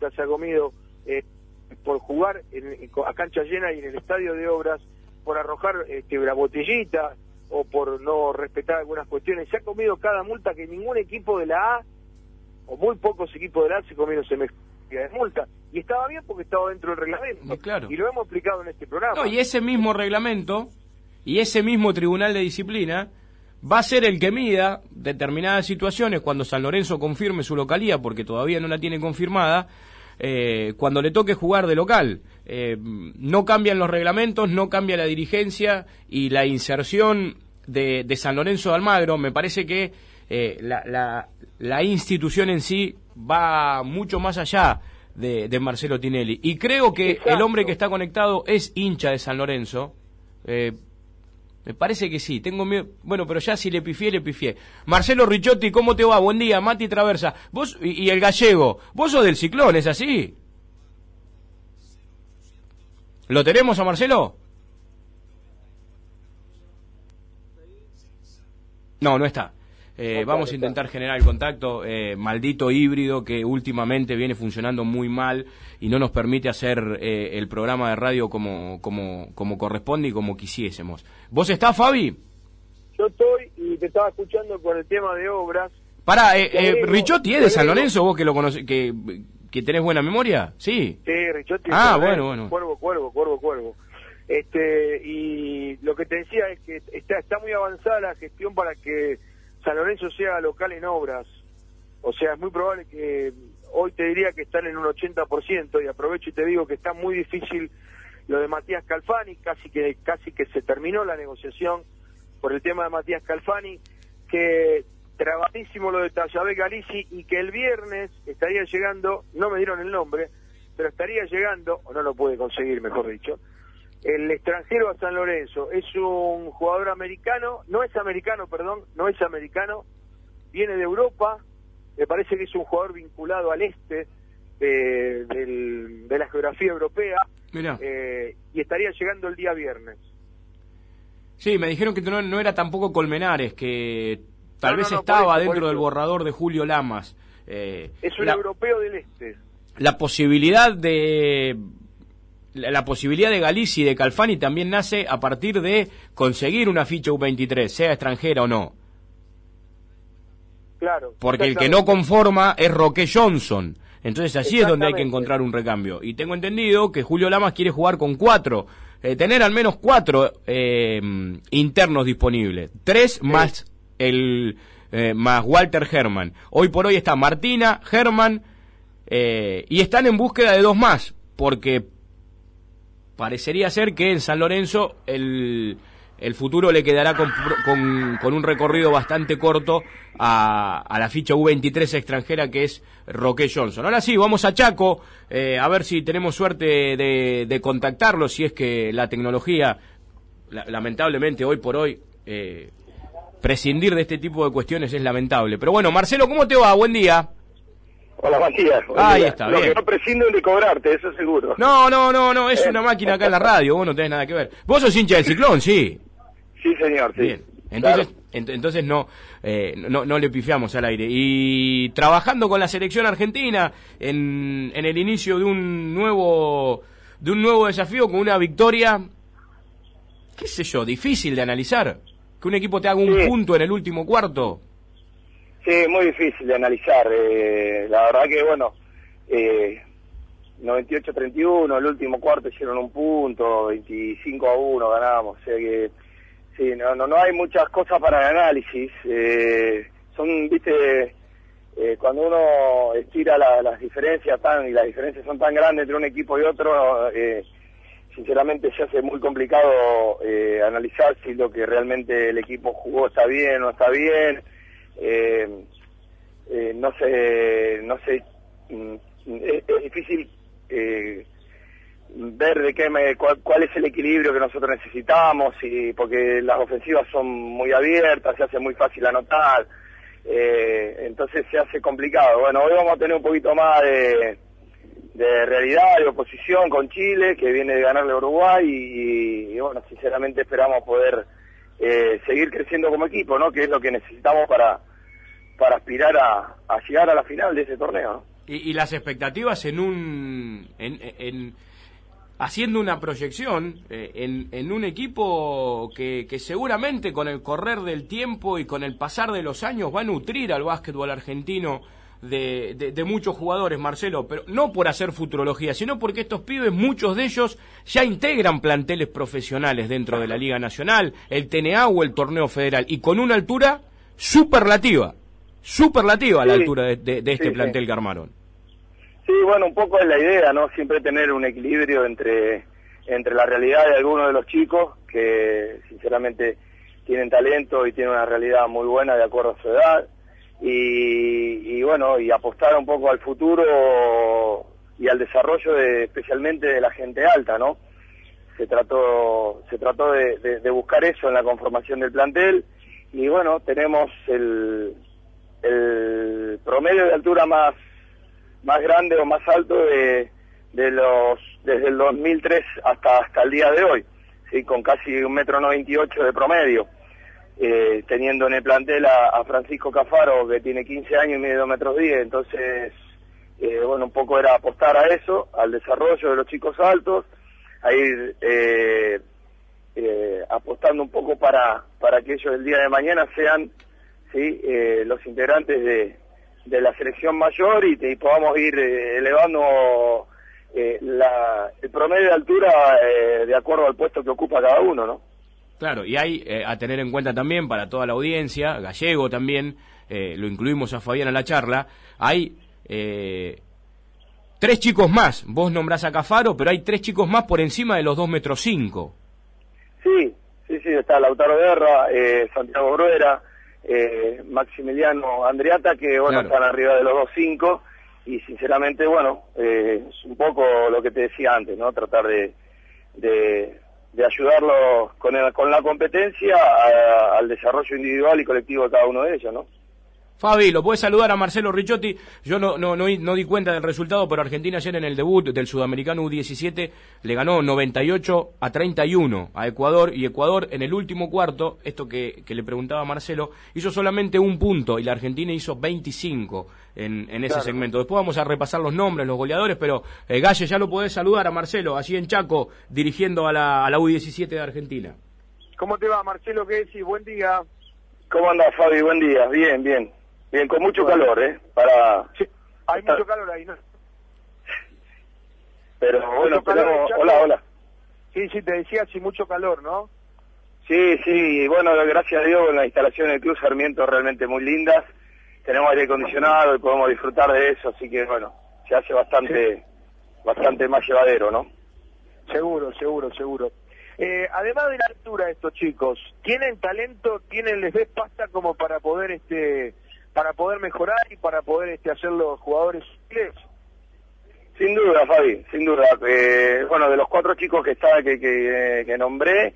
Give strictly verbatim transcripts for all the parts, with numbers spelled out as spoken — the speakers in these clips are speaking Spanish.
multa se ha comido eh, por jugar en, a cancha llena y en el estadio de Obras, por arrojar este, la botellita o por no respetar algunas cuestiones. Se ha comido cada multa que ningún equipo de la A, o muy pocos equipos de la A, se comieron semejante de multa. Y estaba bien porque estaba dentro del reglamento. Y, claro. y lo hemos explicado en este programa. No, y ese mismo reglamento y ese mismo tribunal de disciplina va a ser el que mida determinadas situaciones cuando San Lorenzo confirme su localía, porque todavía no la tiene confirmada, eh, cuando le toque jugar de local. Eh, no cambian los reglamentos, no cambia la dirigencia y la inserción de, de San Lorenzo de Almagro. Me parece que eh, la, la, la institución en sí va mucho más allá de, de Marcelo Tinelli. Y creo que Exacto. el hombre que está conectado es hincha de San Lorenzo. Eh, Me parece que sí, tengo miedo. Bueno, pero ya si le pifié, le pifié. Marcelo Ricciotti, ¿cómo te va? Buen día, Mati Traversa. Vos y, y el gallego, vos sos del Ciclón, ¿es así? ¿Lo tenemos a Marcelo? No, no está. Eh, vamos a intentar generar el contacto, eh, maldito híbrido que últimamente viene funcionando muy mal y no nos permite hacer eh, el programa de radio como, como, como corresponde y como quisiésemos. ¿Vos estás, Fabi? Yo estoy y te estaba escuchando con el tema de Obras. Pará, eh, eh, Ricciotti es de San Lorenzo, vos que lo conoces, que, que tenés buena memoria, ¿sí? Sí, Ricciotti. Ah, bueno, bueno. Cuervo, cuervo, cuervo, cuervo. Este, y lo que te decía es que está, está muy avanzada la gestión para que San Lorenzo sea local en Obras. O sea, es muy probable que hoy te diría que están en un ochenta por ciento, y aprovecho y te digo que está muy difícil lo de Matías Calfani, casi que casi que se terminó la negociación por el tema de Matías Calfani, que trabadísimo lo de Tayabé Galici, y que el viernes estaría llegando, no me dieron el nombre, pero estaría llegando, o no lo puede conseguir, mejor dicho, el extranjero a San Lorenzo. Es un jugador americano, no es americano, perdón, no es americano, viene de Europa, me parece que es un jugador vinculado al este de, del, de la geografía europea, eh, y estaría llegando el día viernes. Sí, me dijeron que no, no era tampoco Colmenares, que tal no, vez no, no, estaba eso, dentro del borrador de Julio Lamas. Eh, es un la, europeo del este. La posibilidad de... La posibilidad de Galici y de Calfani también nace a partir de conseguir una ficha U veintitrés, sea extranjera o no. Claro. Porque el que no conforma es Roque Johnson. Entonces allí es donde hay que encontrar un recambio. Y tengo entendido que Julio Lamas quiere jugar con cuatro, eh, tener al menos cuatro eh, internos disponibles. Tres sí. más el eh, más Walter Herman. Hoy por hoy está Martina, Herman, eh, y están en búsqueda de dos más, porque parecería ser que en San Lorenzo el, el futuro le quedará con, con, con un recorrido bastante corto a, a la ficha U veintitrés extranjera, que es Roque Johnson. Ahora sí, vamos a Chaco, eh, a ver si tenemos suerte de, de contactarlo, si es que la tecnología, la, lamentablemente hoy por hoy, eh, prescindir de este tipo de cuestiones es lamentable. Pero bueno, Marcelo, ¿cómo te va? Buen día. Hola, Matías. Ahí día. está, Lo bien. que no prescindo es de cobrarte, eso seguro. No, no, no, no, es una máquina acá en la radio, vos no tenés nada que ver. Vos sos hincha del Ciclón, sí. Sí, señor, sí. Bien, entonces, claro. ent entonces no, eh, no, no le pifiamos al aire. Y trabajando con la selección argentina en, en el inicio de un nuevo, de un nuevo desafío, con una victoria, qué sé yo, difícil de analizar. Que un equipo te haga un sí. punto en el último cuarto. Sí, muy difícil de analizar. Eh, la verdad que, bueno, eh, noventa y ocho a treinta y uno, el último cuarto hicieron un punto, veinticinco a uno ganamos. O sea que, sí, no, no, no hay muchas cosas para el análisis. Eh, son, viste, eh, cuando uno estira la, las diferencias tan, y las diferencias son tan grandes entre un equipo y otro, eh, sinceramente se hace muy complicado eh, analizar si lo que realmente el equipo jugó está bien o no está bien. Eh, eh, no sé, no sé, es, es difícil eh, ver de qué me, cuál, cuál es el equilibrio que nosotros necesitamos, y porque las ofensivas son muy abiertas, se hace muy fácil anotar, eh, entonces se hace complicado. Bueno, hoy vamos a tener un poquito más de, de realidad, de oposición con Chile, que viene de ganarle a Uruguay, y, y bueno, sinceramente esperamos poder Eh, seguir creciendo como equipo, ¿no? Que es lo que necesitamos para para aspirar a, a llegar a la final de ese torneo, ¿no? Y, y las expectativas en un... En, en, haciendo una proyección eh, en, en un equipo que, que seguramente con el correr del tiempo y con el pasar de los años va a nutrir al básquetbol argentino de, de, de muchos jugadores, Marcelo, pero no por hacer futurología, sino porque estos pibes, muchos de ellos ya integran planteles profesionales dentro de la Liga Nacional, el T N A o el Torneo Federal, y con una altura superlativa, superlativa a la sí, altura de, de, de este sí, plantel sí. que armaron. Sí, bueno, un poco es la idea, ¿no? Siempre tener un equilibrio entre, entre la realidad de algunos de los chicos, que sinceramente tienen talento y tienen una realidad muy buena de acuerdo a su edad, y, y bueno, y apostar un poco al futuro y al desarrollo de, especialmente de la gente alta, ¿no? Se trató, se trató de, de, de buscar eso en la conformación del plantel, y bueno, tenemos el, el promedio de altura más más grande o más alto de, de los desde el dos mil tres hasta hasta el día de hoy, sí, con casi un metro noventa y ocho de promedio, eh, teniendo en el plantel a, a Francisco Cafaro, que tiene quince años y mide dos metros diez. Entonces eh, bueno, un poco era apostar a eso, al desarrollo de los chicos altos, a ir eh, eh, apostando un poco para para que ellos el día de mañana sean, sí, eh, los integrantes de de la selección mayor, y, y podamos ir eh, elevando eh, la, el promedio de altura eh, de acuerdo al puesto que ocupa cada uno, ¿no? Claro, y hay eh, a tener en cuenta también para toda la audiencia, Gallego también, eh, lo incluimos a Fabián en la charla, hay eh, tres chicos más, vos nombrás a Cafaro, pero hay tres chicos más por encima de los dos metros cinco. Sí, sí, sí, está Lautaro Guerra, eh, Santiago Bruera, Eh, Maximiliano Andreata, que bueno, claro, están arriba de los dos cinco, y sinceramente, bueno, eh, es un poco lo que te decía antes, ¿no? Tratar de de, de ayudarlos con, el, con la competencia a, al desarrollo individual y colectivo de cada uno de ellos, ¿no? Fabi, lo puedes saludar a Marcelo Ricciotti. Yo no, no, no, no di cuenta del resultado, pero Argentina ayer en el debut del Sudamericano U diecisiete le ganó noventa y ocho a treinta y uno a Ecuador, y Ecuador en el último cuarto, esto que, que le preguntaba a Marcelo, hizo solamente un punto y la Argentina hizo veinticinco en, en ese claro. segmento. Después vamos a repasar los nombres, los goleadores, pero eh, Galle, ya lo podés saludar a Marcelo, allí en Chaco, dirigiendo a la, a la U diecisiete de Argentina. ¿Cómo te va, Marcelo? ¿Qué decís? Buen día. ¿Cómo andás, Fabi? Buen día. Bien, bien. Bien, con mucho bueno. calor, ¿eh? Para... Sí, hay Está... mucho calor ahí, ¿no? Pero bueno, tenemos... Hola, hola. Sí, sí, te decía, sí, mucho calor, ¿no? Sí, sí, bueno, gracias a Dios, en la instalación del Club Sarmiento realmente muy lindas. Tenemos aire acondicionado y podemos disfrutar de eso, así que bueno, se hace bastante, sí. bastante más llevadero, ¿no? Seguro, seguro, seguro. Eh, además de la altura de estos chicos, ¿tienen talento, tienen, les ves pasta como para poder, este... para poder mejorar y para poder este, hacer los jugadores útiles? Sin duda, Fabi, sin duda. Eh, bueno, de los cuatro chicos que estaba que, que, que nombré,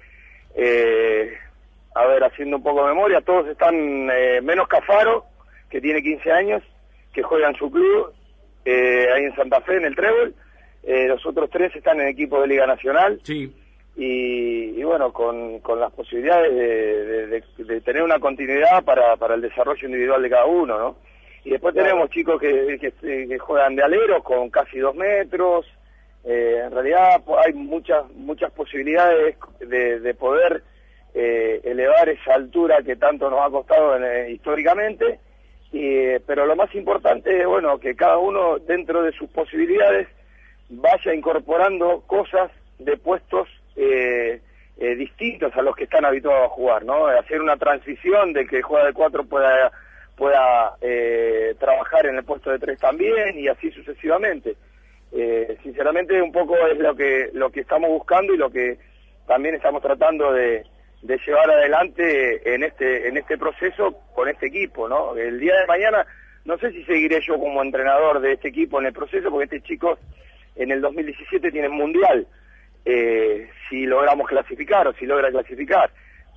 eh, a ver, haciendo un poco de memoria, todos están, eh, menos Cafaro, que tiene quince años, que juega en su club, eh, ahí en Santa Fe, en el Trébol. Eh, los otros tres están en equipo de Liga Nacional. Sí. Y, y bueno, con, con las posibilidades de, de, de, de tener una continuidad para, para el desarrollo individual de cada uno, ¿no? Y después claro. tenemos chicos que, que, que juegan de aleros con casi dos metros. Eh, en realidad hay muchas muchas posibilidades de, de poder eh, elevar esa altura que tanto nos ha costado en, históricamente. Y, pero lo más importante es, bueno, que cada uno dentro de sus posibilidades vaya incorporando cosas de puestos Eh, eh, distintos a los que están habituados a jugar, ¿no? Hacer una transición de que el juega de cuatro pueda pueda eh, trabajar en el puesto de tres también, y así sucesivamente. Eh, sinceramente un poco es lo que lo que estamos buscando y lo que también estamos tratando de, de llevar adelante en este en este proceso con este equipo, ¿no? El día de mañana no sé si seguiré yo como entrenador de este equipo en el proceso, porque estos chicos en el dos mil diecisiete tienen mundial. Eh, si logramos clasificar o si logra clasificar,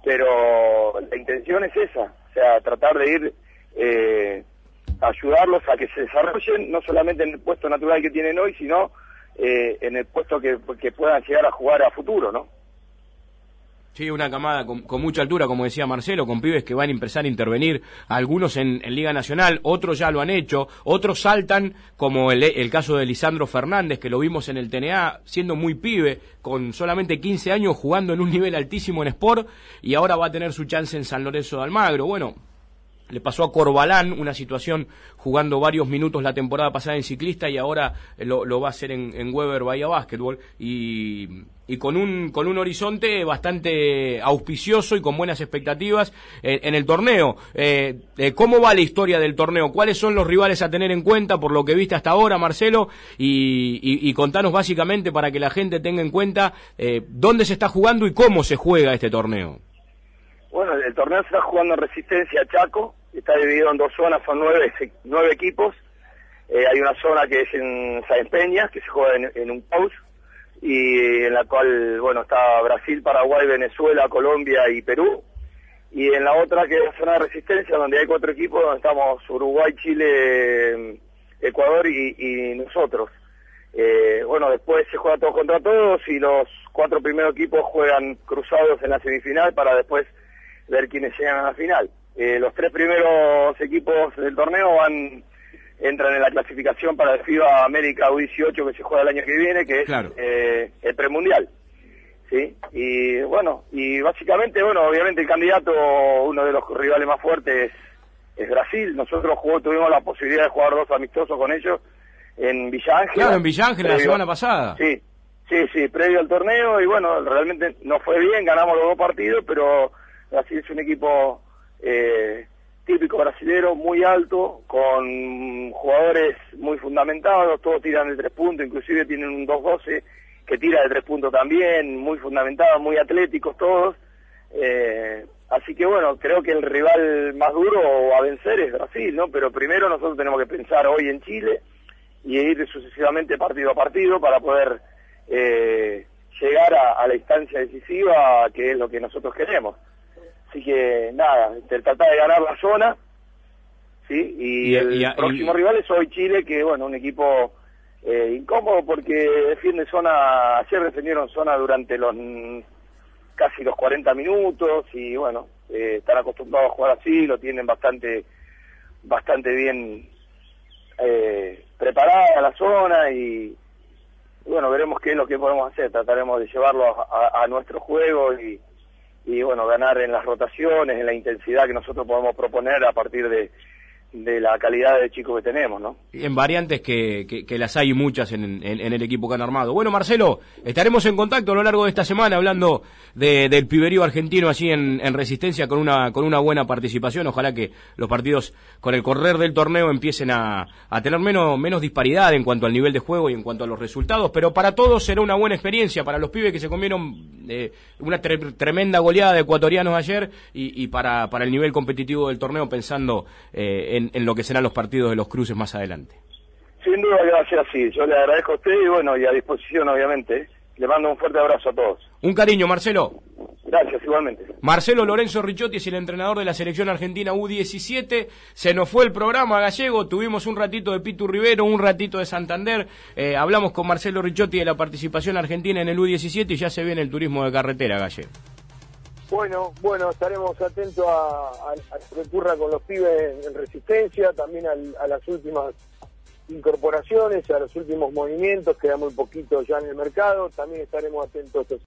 pero la intención es esa, o sea, tratar de ir eh, ayudarlos a que se desarrollen, no solamente en el puesto natural que tienen hoy, sino eh, en el puesto que, que puedan llegar a jugar a futuro, ¿no? Sí, una camada con, con mucha altura, como decía Marcelo, con pibes que van a empezar a intervenir, algunos en, en Liga Nacional, otros ya lo han hecho, otros saltan, como el, el caso de Lisandro Fernández, que lo vimos en el T N A, siendo muy pibe, con solamente quince años, jugando en un nivel altísimo en Sport, y ahora va a tener su chance en San Lorenzo de Almagro. Bueno, le pasó a Corbalán una situación jugando varios minutos la temporada pasada en Ciclista y ahora lo, lo va a hacer en, en Weber Bahía Básquetbol y, y con un con un horizonte bastante auspicioso y con buenas expectativas eh, en el torneo. Eh, eh, ¿Cómo va la historia del torneo? ¿Cuáles son los rivales a tener en cuenta por lo que viste hasta ahora, Marcelo? Y, y, y contanos básicamente para que la gente tenga en cuenta eh, dónde se está jugando y cómo se juega este torneo. Bueno, el torneo se está jugando en Resistencia Chaco, está dividido en dos zonas, son nueve, nueve equipos. Eh, hay una zona que es en Sáenz Peñas, que se juega en, en un post, y en la cual, bueno, está Brasil, Paraguay, Venezuela, Colombia y Perú. Y en la otra, que es la zona de Resistencia, donde hay cuatro equipos, donde estamos Uruguay, Chile, Ecuador y, y nosotros. Eh, bueno, después se juega todos contra todos y los cuatro primeros equipos juegan cruzados en la semifinal para después ver quiénes llegan a la final. Eh, los tres primeros equipos del torneo van entran en la clasificación para el FIBA América U dieciocho que se juega el año que viene, que es claro. eh, el premundial. ¿Sí? Y bueno, y básicamente, bueno, obviamente el candidato, uno de los rivales más fuertes es, es Brasil. Nosotros jugó, tuvimos la posibilidad de jugar dos amistosos con ellos en Villa Ángela. Claro, en Villa Ángela la semana pasada. Sí, sí, sí, previo al torneo, y bueno, realmente no fue bien, ganamos los dos partidos, pero Brasil es un equipo eh, típico brasilero, muy alto, con jugadores muy fundamentados, todos tiran de tres puntos, inclusive tienen un dos doce que tira de tres puntos también, muy fundamentados, muy atléticos todos, eh, así que bueno, creo que el rival más duro a vencer es Brasil, ¿no? Pero primero nosotros tenemos que pensar hoy en Chile y ir sucesivamente partido a partido para poder eh, llegar a, a la instancia decisiva, que es lo que nosotros queremos. Así que nada, tratar de ganar la zona, ¿sí? Y, y el y, próximo y... rival es hoy Chile, que bueno, un equipo eh, incómodo porque defiende zona, ayer defendieron zona durante los casi los cuarenta minutos y bueno, eh, están acostumbrados a jugar así, lo tienen bastante bastante bien eh, preparada la zona y, y bueno, veremos qué es lo que podemos hacer, trataremos de llevarlo a, a, a nuestro juego y y bueno, ganar en las rotaciones, en la intensidad que nosotros podemos proponer a partir de, de la calidad de chicos que tenemos, ¿no? En variantes que, que, que las hay muchas en, en, en el equipo que han armado. Bueno, Marcelo, estaremos en contacto a lo largo de esta semana hablando de, del piberío argentino allí en, en Resistencia con una con una buena participación. Ojalá que los partidos con el correr del torneo empiecen a, a tener menos, menos disparidad en cuanto al nivel de juego y en cuanto a los resultados, pero para todos será una buena experiencia, para los pibes que se comieron eh, una tre tremenda goleada de ecuatorianos ayer y, y para, para el nivel competitivo del torneo pensando eh, en En, en lo que serán los partidos de los cruces más adelante. Sin duda que va a ser así. Yo le agradezco a usted y bueno, y a disposición obviamente. Le mando un fuerte abrazo a todos. Un cariño, Marcelo. Gracias, igualmente. Marcelo Lorenzo Ricciotti es el entrenador de la selección argentina U diecisiete. Se nos fue el programa gallego, tuvimos un ratito de Pitu Rivero, un ratito de Santander. Eh, hablamos con Marcelo Ricciotti de la participación argentina en el U diecisiete y ya se viene el turismo de carretera gallego. Bueno, bueno, estaremos atentos a, a, a lo que ocurra con los pibes en Resistencia, también al, a las últimas incorporaciones, a los últimos movimientos, queda muy poquito ya en el mercado, también estaremos atentos a estos